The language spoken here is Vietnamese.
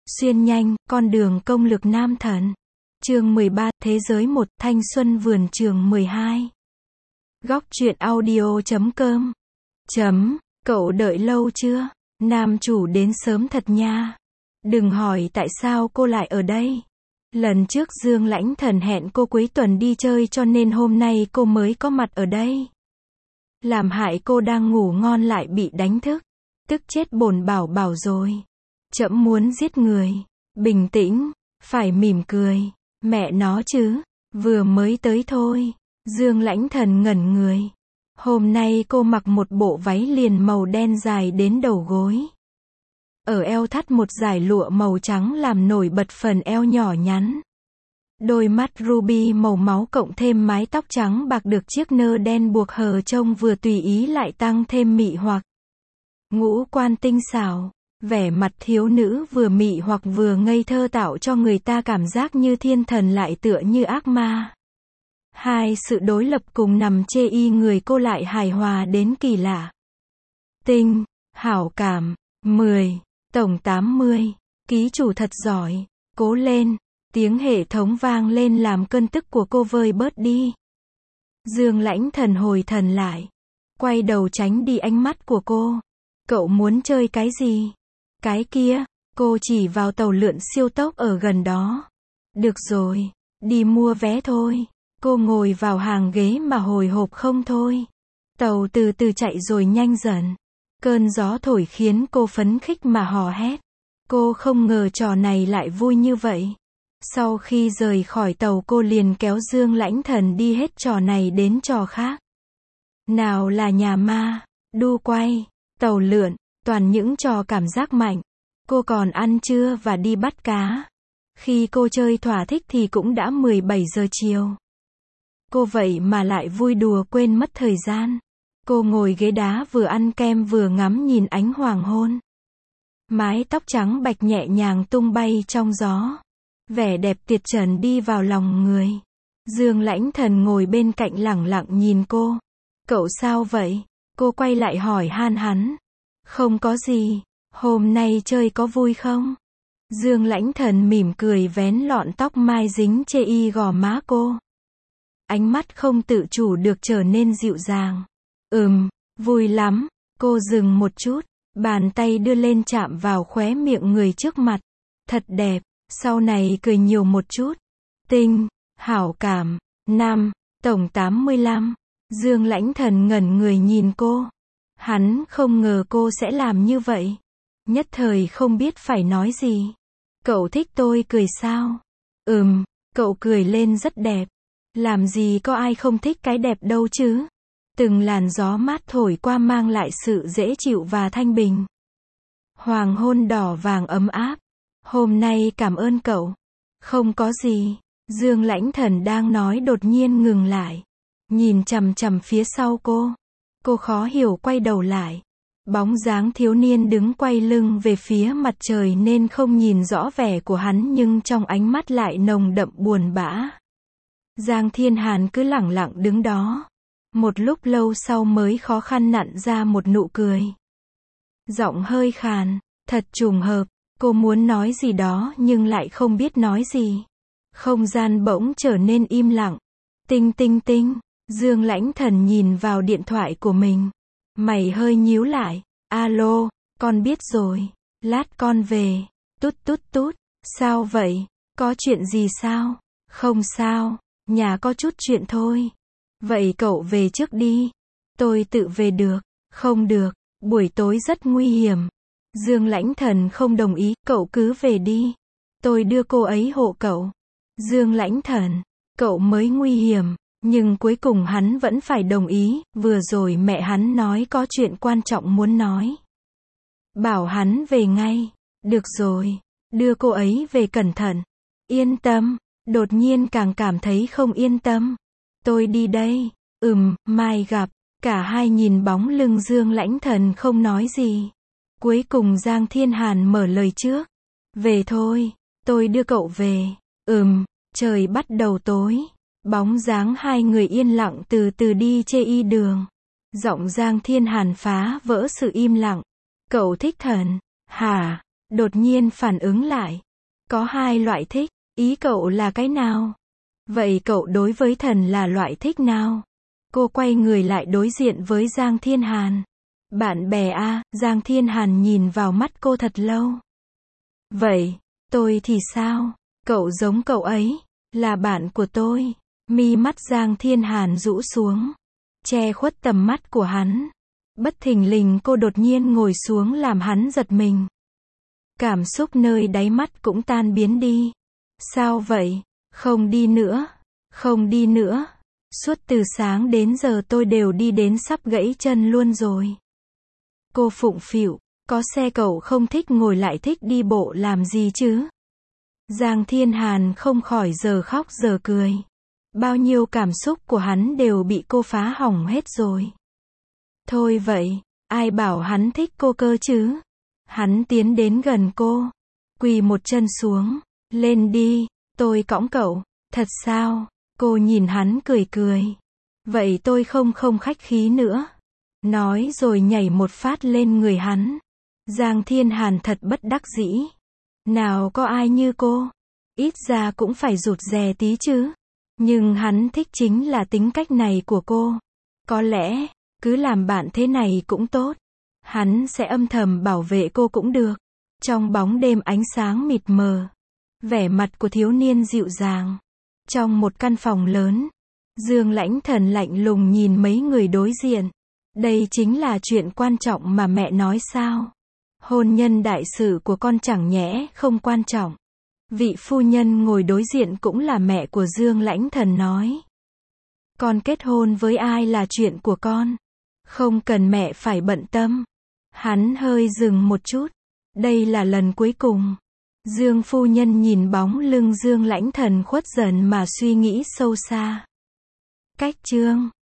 Xuyên nhanh, con đường công lực nam thần. Chương 13, Thế giới 1, Thanh xuân vườn trường 12. Góc truyện audio.com. Cậu đợi lâu chưa? Nam chủ đến sớm thật nha. Đừng hỏi tại sao cô lại ở đây. Lần trước Dương Lãnh Thần hẹn cô cuối tuần đi chơi cho nên hôm nay cô mới có mặt ở đây. Làm hại cô đang ngủ ngon lại bị đánh thức. Tức chết bổn bảo bảo rồi. Trẫm muốn giết người. Bình tĩnh, phải mỉm cười. Mẹ nó chứ, vừa mới tới thôi. Dương Lãnh Thần ngẩn người. Hôm nay cô mặc một bộ váy liền màu đen dài đến đầu gối. Ở eo thắt một dải lụa màu trắng làm nổi bật phần eo nhỏ nhắn. Đôi mắt ruby màu máu cộng thêm mái tóc trắng bạc được chiếc nơ đen buộc hờ trông vừa tùy ý lại tăng thêm mị hoặc. Ngũ quan tinh xảo, vẻ mặt thiếu nữ vừa mị hoặc vừa ngây thơ tạo cho người ta cảm giác như thiên thần lại tựa như ác ma. Hai sự đối lập cùng nằm chê y người cô lại hài hòa đến kỳ lạ. Tinh, hảo cảm, 10, tổng 80, ký chủ thật giỏi, cố lên, tiếng hệ thống vang lên làm cơn tức của cô vơi bớt đi. Dương Lãnh Thần hồi thần lại, quay đầu tránh đi ánh mắt của cô. Cậu muốn chơi cái gì? Cái kia, cô chỉ vào tàu lượn siêu tốc ở gần đó. Được rồi, đi mua vé thôi. Cô ngồi vào hàng ghế mà hồi hộp không thôi. Tàu từ từ chạy rồi nhanh dần. Cơn gió thổi khiến cô phấn khích mà hò hét. Cô không ngờ trò này lại vui như vậy. Sau khi rời khỏi tàu cô liền kéo Dương Lãnh Thần đi hết trò này đến trò khác. Nào là nhà ma, đu quay, tàu lượn, toàn những trò cảm giác mạnh. Cô còn ăn trưa và đi bắt cá. Khi cô chơi thỏa thích thì cũng đã 17 giờ chiều. Cô vậy mà lại vui đùa quên mất thời gian. Cô ngồi ghế đá vừa ăn kem vừa ngắm nhìn ánh hoàng hôn. Mái tóc trắng bạch nhẹ nhàng tung bay trong gió. Vẻ đẹp tuyệt trần đi vào lòng người. Dương Lãnh Thần ngồi bên cạnh lẳng lặng nhìn cô. Cậu sao vậy? Cô quay lại hỏi han hắn. Không có gì. Hôm nay chơi có vui không? Dương Lãnh Thần mỉm cười vén lọn tóc mai dính chê y gò má cô. Ánh mắt không tự chủ được trở nên dịu dàng. Vui lắm. Cô dừng một chút, bàn tay đưa lên chạm vào khóe miệng người trước mặt. Thật đẹp, sau này cười nhiều một chút. Tinh, hảo cảm, 5, tổng 85. Dương Lãnh Thần ngẩn người nhìn cô. Hắn không ngờ cô sẽ làm như vậy. Nhất thời không biết phải nói gì. Cậu thích tôi cười sao? Cậu cười lên rất đẹp. Làm gì có ai không thích cái đẹp đâu chứ? Từng làn gió mát thổi qua mang lại sự dễ chịu và thanh bình. Hoàng hôn đỏ vàng ấm áp. Hôm nay cảm ơn cậu. Không có gì. Dương Lãnh Thần đang nói đột nhiên ngừng lại. Nhìn chằm chằm phía sau cô. Cô khó hiểu quay đầu lại. Bóng dáng thiếu niên đứng quay lưng về phía mặt trời nên không nhìn rõ vẻ của hắn nhưng trong ánh mắt lại nồng đậm buồn bã. Giang Thiên Hàn cứ lẳng lặng đứng đó. Một lúc lâu sau mới khó khăn nặn ra một nụ cười. Giọng hơi khàn, thật trùng hợp, cô muốn nói gì đó nhưng lại không biết nói gì. Không gian bỗng trở nên im lặng. Tinh tinh tinh, Dương Lãnh Thần nhìn vào điện thoại của mình. Mày hơi nhíu lại. Alo, con biết rồi. Lát con về. Tút tút tút. Sao vậy? Có chuyện gì sao? Không sao. Nhà có chút chuyện thôi. Vậy cậu về trước đi. Tôi tự về được. Không được. Buổi tối rất nguy hiểm. Dương Lãnh Thần không đồng ý. Cậu cứ về đi. Tôi đưa cô ấy hộ cậu. Dương Lãnh Thần. Cậu mới nguy hiểm. Nhưng cuối cùng hắn vẫn phải đồng ý. Vừa rồi mẹ hắn nói có chuyện quan trọng muốn nói. Bảo hắn về ngay. Được rồi. Đưa cô ấy về cẩn thận. Yên tâm. Đột nhiên càng cảm thấy không yên tâm. Tôi đi đây. Mai gặp. Cả hai nhìn bóng lưng Dương Lãnh Thần không nói gì. Cuối cùng Giang Thiên Hàn mở lời trước. Về thôi. Tôi đưa cậu về. Trời bắt đầu tối. Bóng dáng hai người yên lặng từ từ đi chê y đường. Giọng Giang Thiên Hàn phá vỡ sự im lặng. Cậu thích thần. Hả? đột nhiên phản ứng lại. Có hai loại thích, ý cậu là cái nào? Vậy cậu đối với thần là loại thích nào? Cô quay người lại đối diện với Giang Thiên Hàn. Bạn bè à, Giang Thiên Hàn nhìn vào mắt cô thật lâu. Vậy, tôi thì sao? Cậu giống cậu ấy, là bạn của tôi. Mi mắt Giang Thiên Hàn rũ xuống, che khuất tầm mắt của hắn. Bất thình lình cô đột nhiên ngồi xuống làm hắn giật mình. Cảm xúc nơi đáy mắt cũng tan biến đi. Sao vậy? Không đi nữa. Không đi nữa. Suốt từ sáng đến giờ tôi đều đi đến sắp gãy chân luôn rồi. Cô phụng phịu, có xe cậu không thích ngồi lại thích đi bộ làm gì chứ? Giang Thiên Hàn không khỏi giờ khóc giờ cười. Bao nhiêu cảm xúc của hắn đều bị cô phá hỏng hết rồi. Thôi vậy, ai bảo hắn thích cô cơ chứ? Hắn tiến đến gần cô, quỳ một chân xuống, lên đi, tôi cõng cậu. Thật sao? Cô nhìn hắn cười cười. Vậy tôi không khách khí nữa. Nói rồi nhảy một phát lên người hắn. Giang Thiên Hàn thật bất đắc dĩ. Nào có ai như cô? Ít ra cũng phải rụt rè tí chứ. Nhưng hắn thích chính là tính cách này của cô. Có lẽ, cứ làm bạn thế này cũng tốt. Hắn sẽ âm thầm bảo vệ cô cũng được. Trong bóng đêm ánh sáng mịt mờ, vẻ mặt của thiếu niên dịu dàng. Trong một căn phòng lớn, Dương Lãnh Thần lạnh lùng nhìn mấy người đối diện. Đây chính là chuyện quan trọng mà mẹ nói sao? Hôn nhân đại sự của con chẳng nhẽ không quan trọng. Vị phu nhân ngồi đối diện cũng là mẹ của Dương Lãnh Thần nói. Con kết hôn với ai là chuyện của con. Không cần mẹ phải bận tâm. Hắn hơi dừng một chút. Đây là lần cuối cùng. Dương phu nhân nhìn bóng lưng Dương Lãnh Thần khuất dần mà suy nghĩ sâu xa. Cách chương